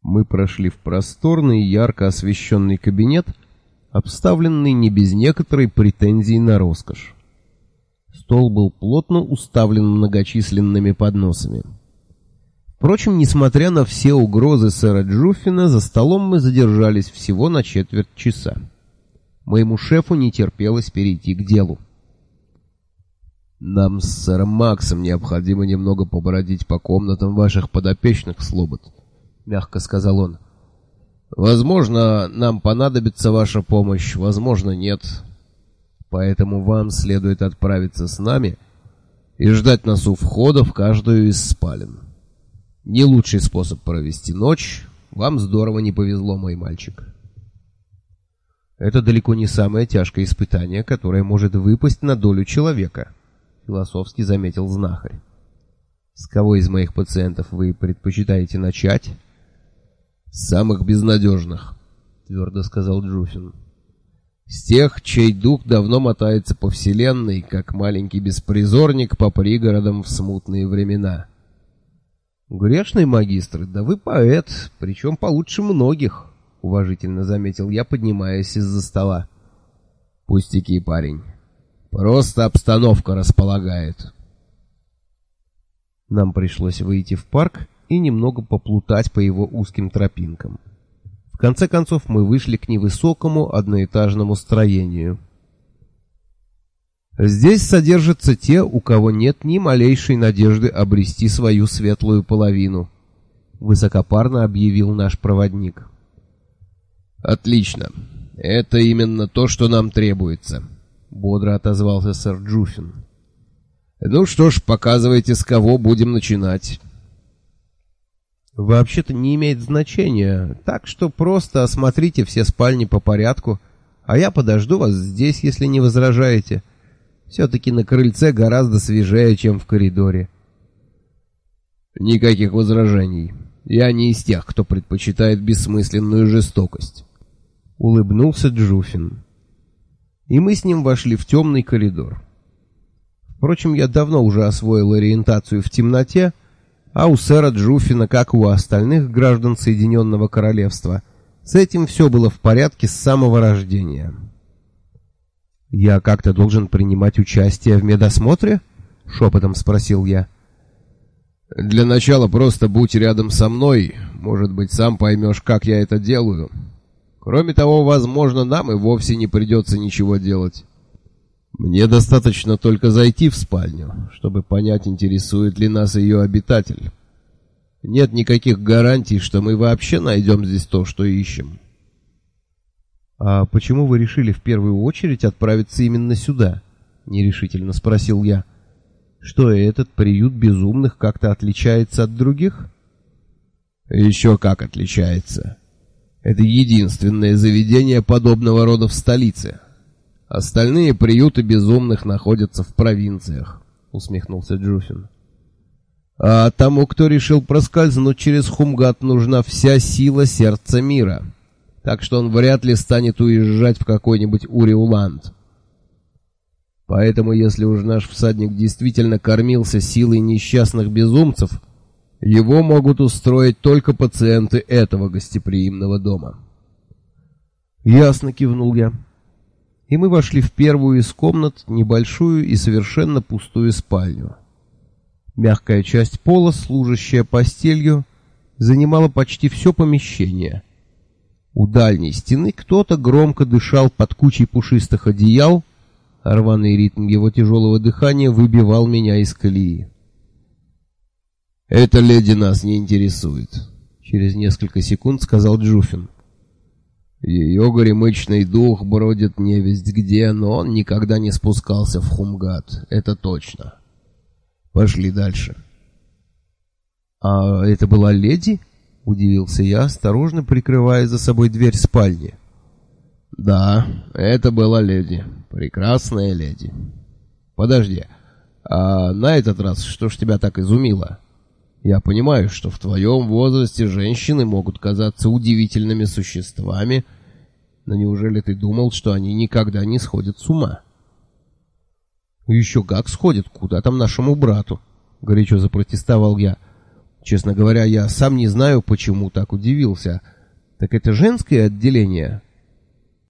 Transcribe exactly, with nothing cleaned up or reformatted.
Мы прошли в просторный, ярко освещенный кабинет, обставленный не без некоторой претензии на роскошь. Стол был плотно уставлен многочисленными подносами. Впрочем, несмотря на все угрозы сэра Джуффина, за столом мы задержались всего на четверть часа. Моему шефу не терпелось перейти к делу. «Нам с сэром Максом необходимо немного побродить по комнатам ваших подопечных, Слобод», — мягко сказал он. «Возможно, нам понадобится ваша помощь, возможно, нет. Поэтому вам следует отправиться с нами и ждать нас у входа в каждую из спален. Не лучший способ провести ночь. Вам здорово не повезло, мой мальчик». «Это далеко не самое тяжкое испытание, которое может выпасть на долю человека», — философски заметил знахарь. «С кого из моих пациентов вы предпочитаете начать?» «С самых безнадежных», — твердо сказал Джуффин. «С тех, чей дух давно мотается по вселенной, как маленький беспризорник по пригородам в смутные времена». «Грешный магистр, да вы поэт, причем получше многих», — уважительно заметил я, поднимаясь из-за стола. «Пустяки, парень. Просто обстановка располагает». Нам пришлось выйти в парк и немного поплутать по его узким тропинкам. В конце концов мы вышли к невысокому одноэтажному строению. «Здесь содержатся те, у кого нет ни малейшей надежды обрести свою светлую половину», — высокопарно объявил наш проводник. «Отлично. Это именно то, что нам требуется», — бодро отозвался сэр Джуффин. «Ну что ж, показывайте, с кого будем начинать». «Вообще-то не имеет значения, так что просто осмотрите все спальни по порядку, а я подожду вас здесь, если не возражаете. Все-таки на крыльце гораздо свежее, чем в коридоре». «Никаких возражений. Я не из тех, кто предпочитает бессмысленную жестокость», — улыбнулся Джуффин. И мы с ним вошли в темный коридор. Впрочем, я давно уже освоил ориентацию в темноте, а у сэра Джуффина, как и у остальных граждан Соединенного Королевства, с этим все было в порядке с самого рождения. «Я как-то должен принимать участие в медосмотре?» — шепотом спросил я. «Для начала просто будь рядом со мной, может быть, сам поймешь, как я это делаю. Кроме того, возможно, нам и вовсе не придется ничего делать. Мне достаточно только зайти в спальню, чтобы понять, интересует ли нас ее обитатель. Нет никаких гарантий, что мы вообще найдем здесь то, что ищем». «А почему вы решили в первую очередь отправиться именно сюда?» — нерешительно спросил я. «Что, этот приют безумных как-то отличается от других?» «Еще как отличается. Это единственное заведение подобного рода в столице. Остальные приюты безумных находятся в провинциях», — усмехнулся Джуффин. «А тому, кто решил проскользнуть через Хумгат, нужна вся сила сердца мира. Так что он вряд ли станет уезжать в какой-нибудь Уриуланд. Поэтому, если уж наш всадник действительно кормился силой несчастных безумцев, его могут устроить только пациенты этого гостеприимного дома». «Ясно», — кивнул я. И мы вошли в первую из комнат, небольшую и совершенно пустую спальню. Мягкая часть пола, служащая постелью, занимала почти все помещение. У дальней стены кто-то громко дышал под кучей пушистых одеял, а рваный ритм его тяжелого дыхания выбивал меня из колеи. «Эта леди нас не интересует», — через несколько секунд сказал Джуффин. «Ее горемычный дух бродит невесть где, но он никогда не спускался в Хумгат, это точно. Пошли дальше». «А это была леди?» — удивился я, осторожно прикрывая за собой дверь спальни. «Да, это была леди. Прекрасная леди. Подожди, а на этот раз что ж тебя так изумило? Я понимаю, что в твоем возрасте женщины могут казаться удивительными существами, но неужели ты думал, что они никогда не сходят с ума?» «Еще как сходят, куда там нашему брату?» — горячо запротестовал я. Честно говоря, я сам не знаю, почему так удивился. Так это женское отделение?